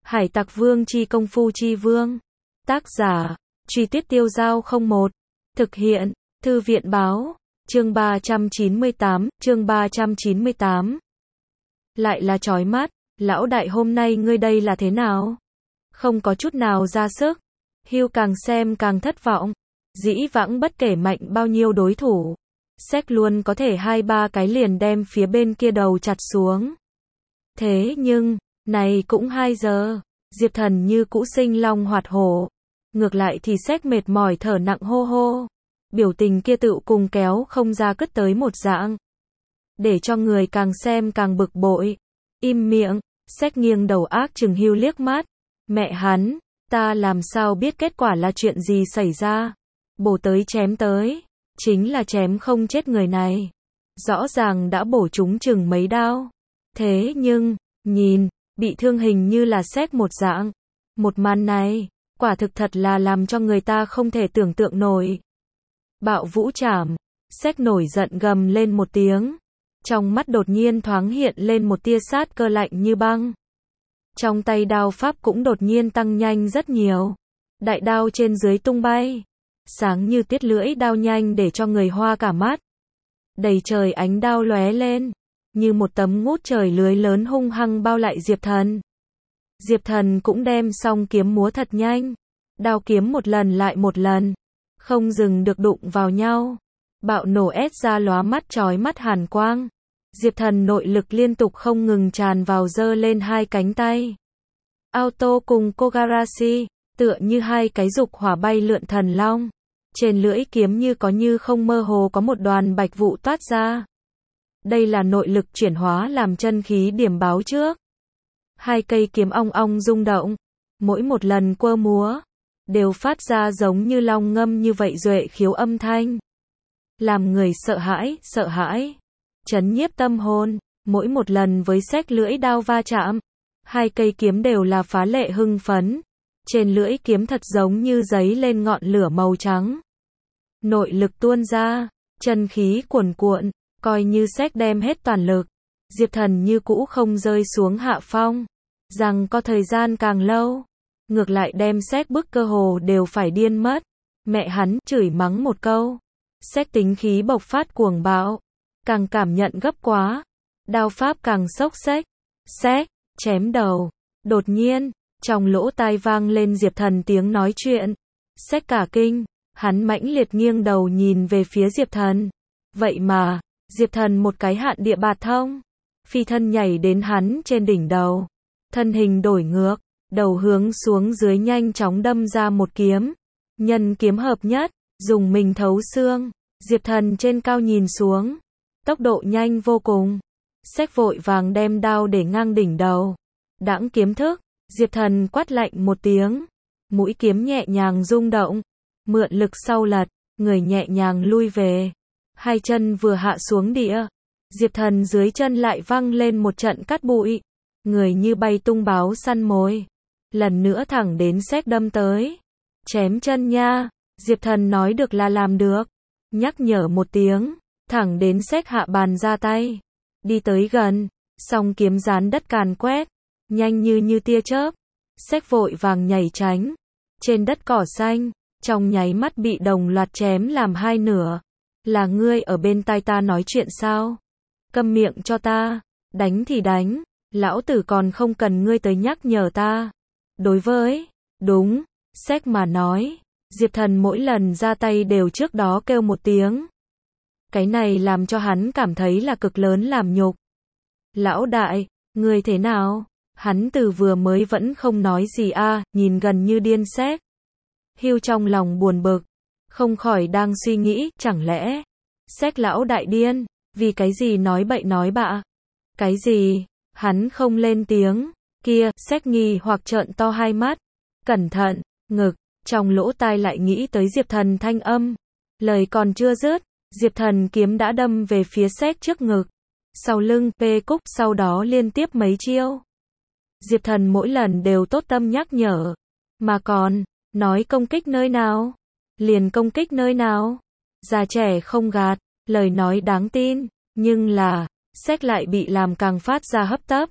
Hải Tặc Vương chi công phu chi vương. Tác giả, Truy Tuyết Tiêu Dao 01. Thực hiện, Thư viện báo, chương 398. Lại là chói mắt, lão đại hôm nay ngươi đây là thế nào? Không có chút nào ra sức. Hugh càng xem càng thất vọng. Dĩ vãng bất kể mạnh bao nhiêu đối thủ, Zack luôn có thể 2-3 cái liền đem phía bên kia đầu chặt xuống. Thế nhưng, này cũng 2 giờ, Diệp Thần như cũ sinh long hoạt hổ. Ngược lại thì Zack mệt mỏi thở nặng hô hô. Biểu tình kia tựu cùng kéo không ra cất tới một dạng. Để cho người càng xem càng bực bội. Im miệng, Zack nghiêng đầu ác chừng Hugh liếc mắt. Mẹ hắn, ta làm sao biết kết quả là chuyện gì xảy ra. Bổ tới chém tới, chính là chém không chết người này. Rõ ràng đã bổ trúng chừng mấy đao. Thế nhưng, nhìn, bị thương hình như là Zack một dạng. Một màn này, quả thực thật là làm cho người ta không thể tưởng tượng nổi. Bạo vũ trảm, Zack nổi giận gầm lên một tiếng. Trong mắt đột nhiên thoáng hiện lên một tia sát cơ lạnh như băng. Trong tay đao pháp cũng đột nhiên tăng nhanh rất nhiều. Đại đao trên dưới tung bay. Sáng như tiết lưỡi đao nhanh để cho người hoa cả mắt. Đầy trời ánh đao lóe lên. Như một tấm ngút trời lưới lớn hung hăng bao lại Diệp Thần. Diệp Thần cũng đem song kiếm múa thật nhanh. Đao kiếm một lần lại một lần. Không dừng được đụng vào nhau. Bạo nổ ép ra lóa mắt chói mắt hàn quang. Diệp Thần nội lực liên tục không ngừng tràn vào giơ lên hai cánh tay. Auto cùng Kogarashi, tựa như hai cái dục hỏa bay lượn thần long. Trên lưỡi kiếm như có như không mơ hồ có một đoàn bạch vụ toát ra. Đây là nội lực chuyển hóa làm chân khí điểm báo trước. Hai cây kiếm ong ong rung động. Mỗi một lần quơ múa, đều phát ra giống như long ngâm như vậy duệ khiếu âm thanh. Làm người sợ hãi. Chấn nhiếp tâm hồn, mỗi một lần với xách lưỡi đao va chạm. Hai cây kiếm đều là phá lệ hưng phấn. Trên lưỡi kiếm thật giống như giấy lên ngọn lửa màu trắng. Nội lực tuôn ra, chân khí cuồn cuộn, coi như Zack đem hết toàn lực. Diệp Thần như cũ không rơi xuống hạ phong. Rằng có thời gian càng lâu, ngược lại đem Zack bức cơ hồ đều phải điên mất. Mẹ hắn chửi mắng một câu. Zack tính khí bộc phát cuồng bạo. Càng cảm nhận gấp quá. Đao pháp càng xốc xếch. Xéch, chém đầu. Đột nhiên, trong lỗ tai vang lên Diệp Thần tiếng nói chuyện. Zack cả kinh. Hắn mãnh liệt nghiêng đầu nhìn về phía Diệp Thần. Vậy mà, Diệp Thần một cái hạn địa bạt thông. Phi thân nhảy đến hắn trên đỉnh đầu. Thân hình đổi ngược, đầu hướng xuống dưới nhanh chóng đâm ra một kiếm. Nhân kiếm hợp nhất, dùng mình thấu xương. Diệp Thần trên cao nhìn xuống. Tốc độ nhanh vô cùng. Zack vội vàng đem đao để ngang đỉnh đầu. Đãng kiếm thức, Diệp Thần quát lạnh một tiếng. Mũi kiếm nhẹ nhàng rung động. Mượn lực sau lật, người nhẹ nhàng lui về. Hai chân vừa hạ xuống địa. Diệp Thần dưới chân lại văng lên một trận cát bụi. Người như bay tung báo săn mồi. Lần nữa thẳng đến Zack đâm tới. Chém chân nha. Diệp Thần nói được là làm được. Nhắc nhở một tiếng. Thẳng đến Zack hạ bàn ra tay. Đi tới gần. Song kiếm dán đất càn quét. Nhanh như tia chớp. Zack vội vàng nhảy tránh. Trên đất cỏ xanh. Trong nháy mắt bị đồng loạt chém làm hai nửa. Là ngươi ở bên tai ta nói chuyện sao? Câm miệng cho ta. Đánh thì đánh. Lão tử còn không cần ngươi tới nhắc nhở ta. Đối với, đúng, Zack mà nói. Diệp Thần mỗi lần ra tay đều trước đó kêu một tiếng. Cái này làm cho hắn cảm thấy là cực lớn làm nhục. Lão đại, ngươi thế nào? Hắn từ vừa mới vẫn không nói gì nhìn gần như điên Zack. Hugh trong lòng buồn bực. Không khỏi đang suy nghĩ, chẳng lẽ Zack lão đại điên, vì cái gì nói bậy nói bạ? Cái gì? Hắn không lên tiếng. Kia, Zack nghi hoặc trợn to hai mắt. Cẩn thận, ngực, trong lỗ tai lại nghĩ tới Diệp Thần thanh âm. Lời còn chưa dứt, Diệp Thần kiếm đã đâm về phía Zack trước ngực. Sau lưng, cúc, sau đó liên tiếp mấy chiêu. Diệp Thần mỗi lần đều tốt tâm nhắc nhở. Mà còn, nói công kích nơi nào? Liền công kích nơi nào? Già trẻ không gạt, lời nói đáng tin. Nhưng là, Zack lại bị làm càng phát ra hấp tấp.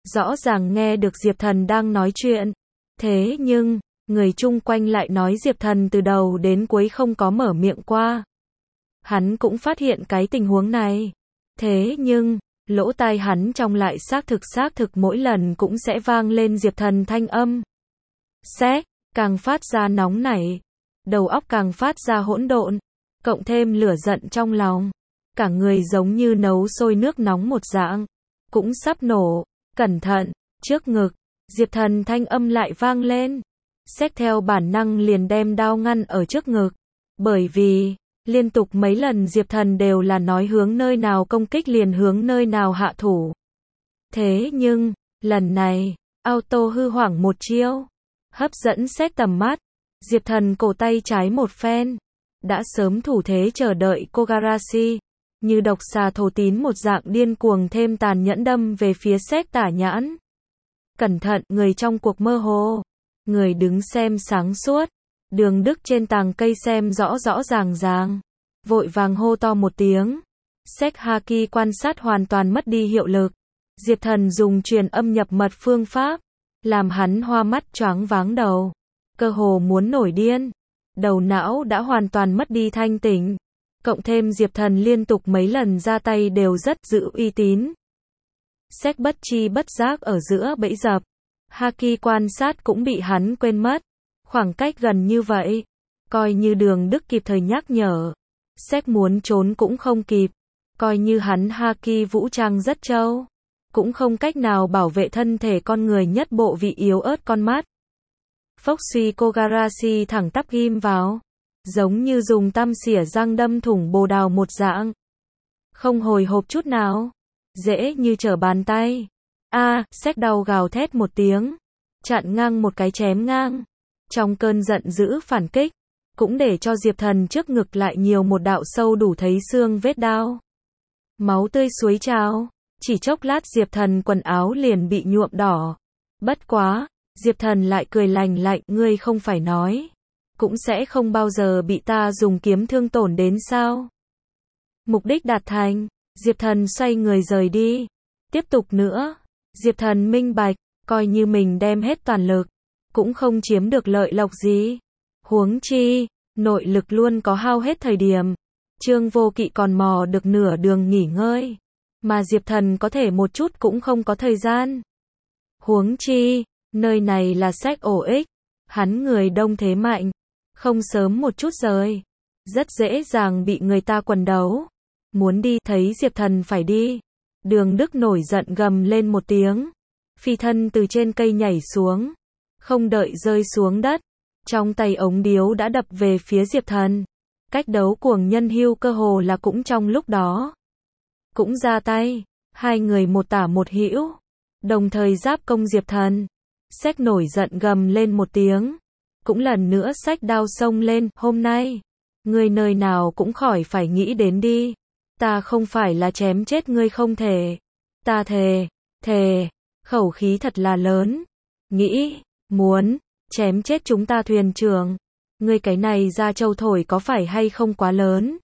rõ ràng nghe được Diệp Thần đang nói chuyện. Thế nhưng, người chung quanh lại nói Diệp Thần từ đầu đến cuối không có mở miệng qua. Hắn cũng phát hiện cái tình huống này. Thế nhưng, lỗ tai hắn trong lại xác thực mỗi lần cũng sẽ vang lên Diệp Thần thanh âm. Xét, càng phát ra nóng nảy, đầu óc càng phát ra hỗn độn, cộng thêm lửa giận trong lòng, cả người giống như nấu sôi nước nóng một dạng, cũng sắp nổ. Cẩn thận, trước ngực, Diệp Thần thanh âm lại vang lên. Xét theo bản năng liền đem đao ngăn ở trước ngực, bởi vì liên tục mấy lần Diệp Thần đều là nói hướng nơi nào công kích liền hướng nơi nào hạ thủ. Thế nhưng, lần này, auto hư hoảng một chiêu, hấp dẫn xét tầm mắt. Diệp Thần cổ tay trái một phen, đã sớm thủ thế chờ đợi Kogarashi, như độc xà thổ tín một dạng điên cuồng thêm tàn nhẫn đâm về phía xét tả nhãn. Cẩn thận, người trong cuộc mơ hồ, người đứng xem sáng suốt. Đường Đức trên tàng cây xem rõ rõ ràng, vội vàng hô to một tiếng. Xét Haki quan sát hoàn toàn mất đi hiệu lực. Diệp Thần dùng truyền âm nhập mật phương pháp, làm hắn hoa mắt choáng váng đầu, cơ hồ muốn nổi điên. Đầu não đã hoàn toàn mất đi thanh tỉnh. Cộng thêm Diệp Thần liên tục mấy lần ra tay đều rất giữ uy tín. Xét bất chi bất giác ở giữa bẫy dập. Haki quan sát cũng bị hắn quên mất. Khoảng cách gần như vậy, coi như Đường Đức kịp thời nhắc nhở, xét muốn trốn cũng không kịp. Coi như hắn Haki vũ trang rất trâu, cũng không cách nào bảo vệ thân thể con người nhất bộ vị yếu ớt con mắt. Phốc suy Kogarashi thẳng tắp ghim vào, giống như dùng tăm xỉa răng đâm thủng bồ đào một dạng. Không hồi hộp chút nào, dễ như trở bàn tay. Xét đau gào thét một tiếng, chặn ngang một cái chém ngang. Trong cơn giận dữ phản kích, cũng để cho Diệp Thần trước ngực lại nhiều một đạo sâu đủ thấy xương vết đao. Máu tươi suối trào, chỉ chốc lát Diệp Thần quần áo liền bị nhuộm đỏ. Bất quá, Diệp Thần lại cười lành lạnh, ngươi không phải nói, cũng sẽ không bao giờ bị ta dùng kiếm thương tổn đến sao? Mục đích đạt thành, Diệp Thần xoay người rời đi. Tiếp tục nữa, Diệp Thần minh bạch, coi như mình đem hết toàn lực, cũng không chiếm được lợi lộc gì. Huống chi, nội lực luôn có hao hết thời điểm. Trương Vô Kỵ còn mò được nửa đường nghỉ ngơi, mà Diệp Thần có thể một chút cũng không có thời gian. Huống chi, nơi này là sách ổ ích, hắn người đông thế mạnh, không sớm một chút rời, rất dễ dàng bị người ta quần đấu. Muốn đi, thấy Diệp Thần phải đi. Đường Đức nổi giận gầm lên một tiếng, phi thân từ trên cây nhảy xuống, không đợi rơi xuống đất, trong tay ống điếu đã đập về phía Diệp Thần. Cách đấu cuồng nhân hưu cơ hồ là cũng trong lúc đó, cũng ra tay, hai người một tả một hữu, đồng thời giáp công Diệp Thần. Xét nổi giận gầm lên một tiếng, cũng lần nữa xách đao xông lên. Hôm nay, ngươi nơi nào cũng khỏi phải nghĩ đến đi, ta không phải là chém chết ngươi không thể, ta thề, khẩu khí thật là lớn, nghĩ, muốn, chém chết chúng ta thuyền trưởng, ngươi cái này ra châu thổi có phải hay không quá lớn?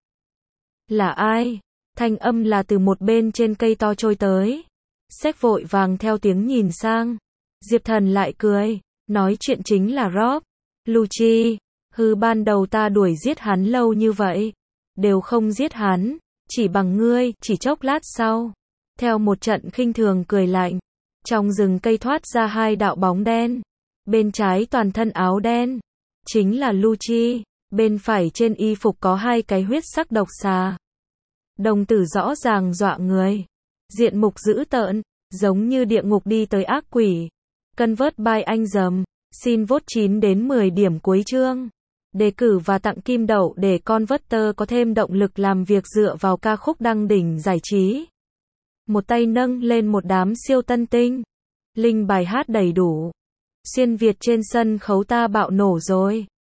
Là ai? Thanh âm là từ một bên trên cây to trôi tới. Xét vội vàng theo tiếng nhìn sang. Diệp Thần lại cười, nói chuyện chính là Rob. Lucci, ban đầu ta đuổi giết hắn lâu như vậy, đều không giết hắn, chỉ bằng ngươi. Chỉ chốc lát sau, theo một trận khinh thường cười lạnh, trong rừng cây thoát ra hai đạo bóng đen. Bên trái toàn thân áo đen, chính là Lucci, bên phải trên y phục có hai cái huyết sắc độc xà. Đồng tử rõ ràng dọa người, diện mục dữ tợn, giống như địa ngục đi tới ác quỷ. Convert by anh dầm, xin vote 9 đến 10 điểm cuối chương. Đề cử và tặng kim đậu để Converter có thêm động lực làm việc dựa vào ca khúc đăng đỉnh giải trí. Một tay nâng lên một đám siêu tân tinh. Link bài hát đầy đủ. Xuyên Việt trên sân khấu ta bạo nổ rồi.